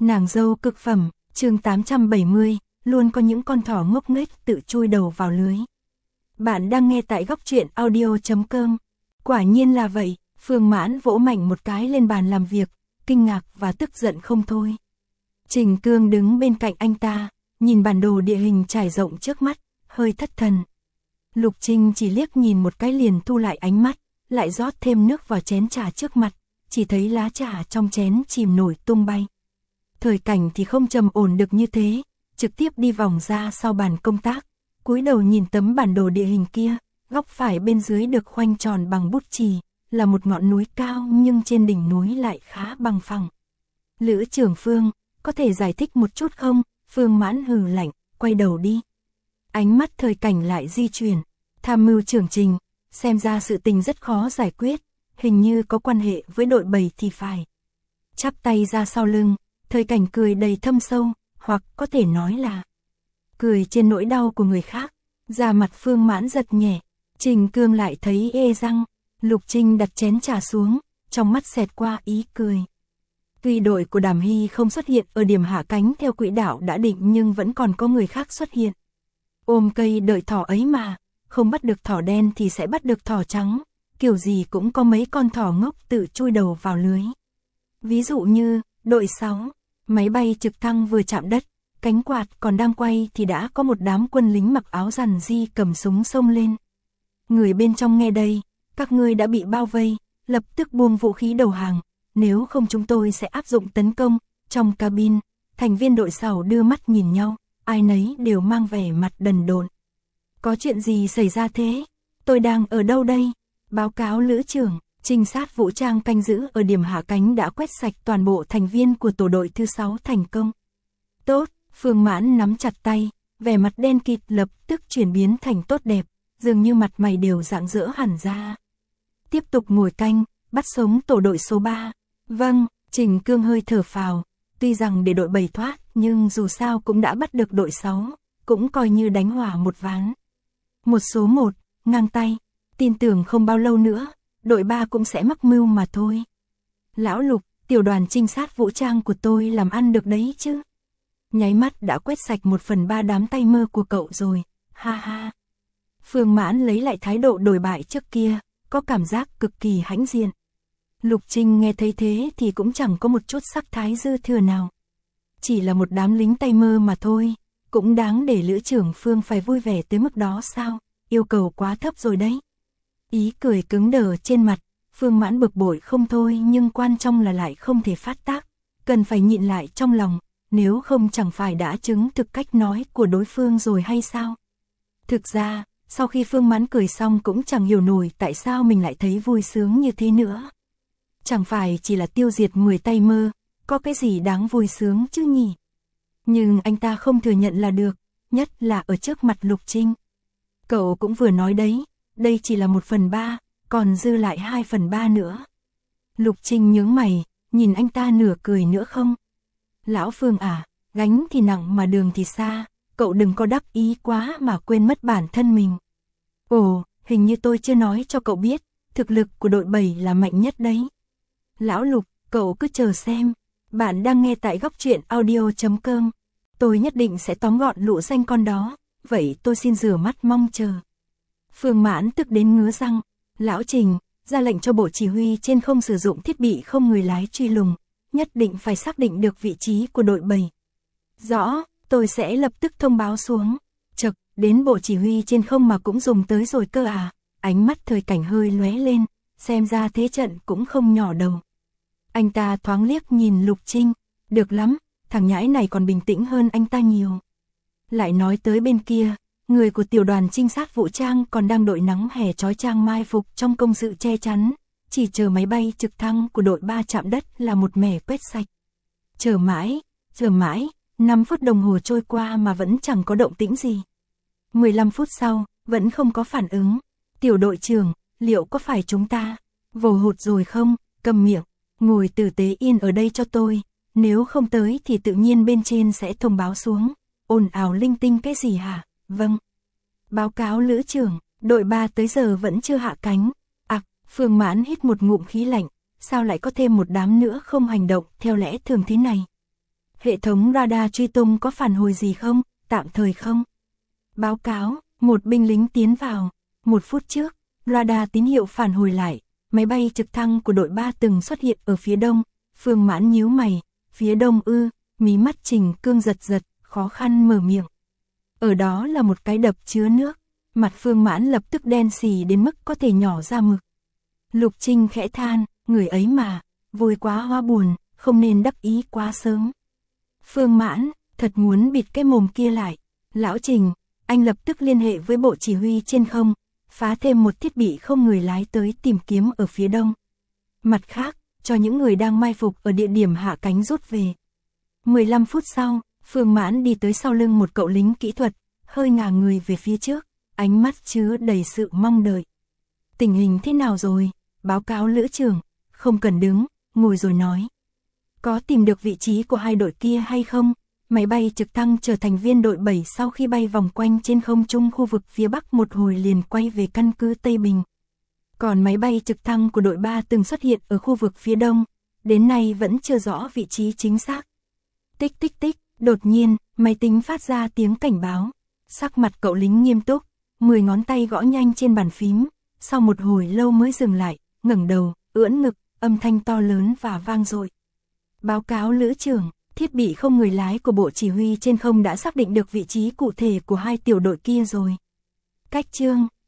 Nàng dâu cực phẩm, chương 870, luôn có những con thỏ ngốc nghếch tự chui đầu vào lưới. Bạn đang nghe tại góc truyện audio.com. Quả nhiên là vậy, Phương Mãn vỗ mạnh một cái lên bàn làm việc, kinh ngạc và tức giận không thôi. Trình Cương đứng bên cạnh anh ta, nhìn bản đồ địa hình trải rộng trước mắt, hơi thất thần. Lục Trinh chỉ liếc nhìn một cái liền thu lại ánh mắt, lại rót thêm nước vào chén trà trước mặt, chỉ thấy lá trà trong chén chìm nổi tung bay. Thời Cảnh thì không trầm ổn được như thế, trực tiếp đi vòng ra sau bàn công tác, cúi đầu nhìn tấm bản đồ địa hình kia, góc phải bên dưới được khoanh tròn bằng bút chì, là một ngọn núi cao nhưng trên đỉnh núi lại khá bằng phẳng. Lữ trưởng Phương, có thể giải thích một chút không? Phương Mãn hừ lạnh, quay đầu đi. Ánh mắt Thời Cảnh lại di chuyển, tham mưu trưởng Trình, xem ra sự tình rất khó giải quyết, hình như có quan hệ với đội 7 thì phải. Chắp tay ra sau lưng, Thời Cảnh cười đầy thâm sâu, hoặc có thể nói là cười trên nỗi đau của người khác. Da mặt Phương Mãn giật nhẹ, Trình Cương lại thấy ê răng. Lục Trinh đặt chén trà xuống, trong mắt xẹt qua ý cười. Tuy đội của Đàm Hy không xuất hiện ở điểm hạ cánh theo quỹ đạo đã định nhưng vẫn còn có người khác xuất hiện. Ôm cây đợi thỏ ấy mà, không bắt được thỏ đen thì sẽ bắt được thỏ trắng, kiểu gì cũng có mấy con thỏ ngốc tự chui đầu vào lưới. Ví dụ như, đội 6, máy bay trực thăng vừa chạm đất, cánh quạt còn đang quay thì đã có một đám quân lính mặc áo rằn ri cầm súng xông lên. Người bên trong nghe đây, các ngươi đã bị bao vây, lập tức buông vũ khí đầu hàng, nếu không chúng tôi sẽ áp dụng tấn công. Trong cabin, thành viên đội 6 đưa mắt nhìn nhau, ai nấy đều mang vẻ mặt đần độn. Có chuyện gì xảy ra thế? Tôi đang ở đâu đây? Báo cáo Lữ trưởng, trinh sát vũ trang canh giữ ở điểm hạ cánh đã quét sạch toàn bộ thành viên của tổ đội thứ 6 thành công. Tốt, Phương Mãn nắm chặt tay, vẻ mặt đen kịt lập tức chuyển biến thành tốt đẹp, dường như mặt mày đều rạng rỡ hẳn ra. Tiếp tục ngồi canh, bắt sống tổ đội số 3. Vâng, Trình Cương hơi thở phào, tuy rằng để đội 7 thoát, nhưng dù sao cũng đã bắt được đội 6, cũng coi như đánh hòa một ván. Một số 1, ngang tay, tin tưởng không bao lâu nữa, đội 3 cũng sẽ mắc mưu mà thôi. Lão Lục, tiểu đoàn trinh sát vũ trang của tôi làm ăn được đấy chứ. Nháy mắt đã quét sạch 1/3 đám tay mơ của cậu rồi, ha ha. Phương Mãn lấy lại thái độ đổi bại trước kia, có cảm giác cực kỳ hãnh diện. Lục Trinh nghe thấy thế thì cũng chẳng có một chút sắc thái dư thừa nào. Chỉ là một đám lính tay mơ mà thôi, cũng đáng để Lữ trưởng Phương phải vui vẻ tới mức đó sao, yêu cầu quá thấp rồi đấy. Ý cười cứng đờ trên mặt, Phương Mãn bực bội không thôi nhưng quan trọng là lại không thể phát tác, cần phải nhịn lại trong lòng, nếu không chẳng phải đã chứng thực cách nói của đối phương rồi hay sao. Thực ra, sau khi Phương Mãn cười xong cũng chẳng hiểu nổi tại sao mình lại thấy vui sướng như thế nữa. Chẳng phải chỉ là tiêu diệt 10 tay mơ, có cái gì đáng vui sướng chứ nhỉ? Nhưng anh ta không thừa nhận là được, nhất là ở trước mặt Lục Trinh. Cậu cũng vừa nói đấy, đây chỉ là 1/3, còn dư lại 2/3 nữa. Lục Trinh nhướng mày, nhìn anh ta nửa cười nửa không. Lão Phương à, gánh thì nặng mà đường thì xa, cậu đừng có đắc ý quá mà quên mất bản thân mình. Ồ, hình như tôi chưa nói cho cậu biết, thực lực của đội 7 là mạnh nhất đấy. Lão Lục, cậu cứ chờ xem. Bạn đang nghe tại góc truyện audio.com. Tôi nhất định sẽ tóm gọn lũ danh con đó, vậy tôi xin rửa mắt mong chờ. Phương Mãn tức đến ngứa răng. Lão Trình, ra lệnh cho bộ chỉ huy trên không sử dụng thiết bị không người lái truy lùng, nhất định phải xác định được vị trí của đội 7. Rõ, tôi sẽ lập tức thông báo xuống. Chậc, đến bộ chỉ huy trên không mà cũng dùng tới rồi cơ à? Ánh mắt Thời Cảnh hơi lóe lên, xem ra thế trận cũng không nhỏ đâu. Anh ta thoáng liếc nhìn Lục Trinh, được lắm, thằng nhãi này còn bình tĩnh hơn anh ta nhiều. Lại nói tới bên kia, người của tiểu đoàn trinh sát vũ trang còn đang đội nắng hè chói chang mai phục trong công sự che chắn, chỉ chờ máy bay trực thăng của đội 3 chạm đất là một mẻ quét sạch. Chờ mãi, 5 phút đồng hồ trôi qua mà vẫn chẳng có động tĩnh gì. 15 phút sau, vẫn không có phản ứng. Tiểu đội trưởng, liệu có phải chúng ta vồ hụt rồi không? Cầm miệng, ngồi tử tế yên ở đây cho tôi, nếu không tới thì tự nhiên bên trên sẽ thông báo xuống. Ồn ào linh tinh cái gì hả? Vâng. Báo cáo Lữ trưởng, đội 3 tới giờ vẫn chưa hạ cánh. Phương Mãn hít một ngụm khí lạnh, sao lại có thêm một đám nữa không hành động theo lẽ thường thế này? Hệ thống radar truy tung có phản hồi gì không? Tạm thời không. Báo cáo, một binh lính tiến vào. 1 phút trước, radar tín hiệu phản hồi lại. Máy bay trực thăng của đội 3 từng xuất hiện ở phía đông. Phương Mãn nhíu mày. Phía đông ư? Mí mắt Trình Cương giật giật, khó khăn mở miệng. Ở đó là một cái đập chứa nước. Mặt Phương Mãn lập tức đen xì đến mức có thể nhỏ ra mực. Lục Trinh khẽ than, người ấy mà, vui quá hoa buồn, không nên đắc ý quá sớm. Phương Mãn, thật muốn bịt cái mồm kia lại. Lão Trình, anh lập tức liên hệ với bộ chỉ huy trên không, phá thêm một thiết bị không người lái tới tìm kiếm ở phía đông. Mặt khác, cho những người đang mai phục ở địa điểm hạ cánh rút về. 15 phút sau, Phương Mãn đi tới sau lưng một cậu lính kỹ thuật, hơi ngả người về phía trước, ánh mắt chứa đầy sự mong đợi. Tình hình thế nào rồi? Báo cáo lữ trưởng, không cần đứng, ngồi rồi nói. Có tìm được vị trí của hai đội kia hay không? Máy bay trực thăng trở thành viên đội 7 sau khi bay vòng quanh trên không trung khu vực phía Bắc một hồi liền quay về căn cứ Tây Bình. Còn máy bay trực thăng của đội 3 từng xuất hiện ở khu vực phía Đông, đến nay vẫn chưa rõ vị trí chính xác. Tích tích tích, đột nhiên, máy tính phát ra tiếng cảnh báo. Sắc mặt cậu lính nghiêm túc, 10 ngón tay gõ nhanh trên bàn phím, sau một hồi lâu mới dừng lại, ngẩng đầu, ưỡn ngực, âm thanh to lớn và vang dội. Báo cáo lữ trưởng, thiết bị không người lái của bộ chỉ huy trên không đã xác định được vị trí cụ thể của hai tiểu đội kia rồi. Cách chương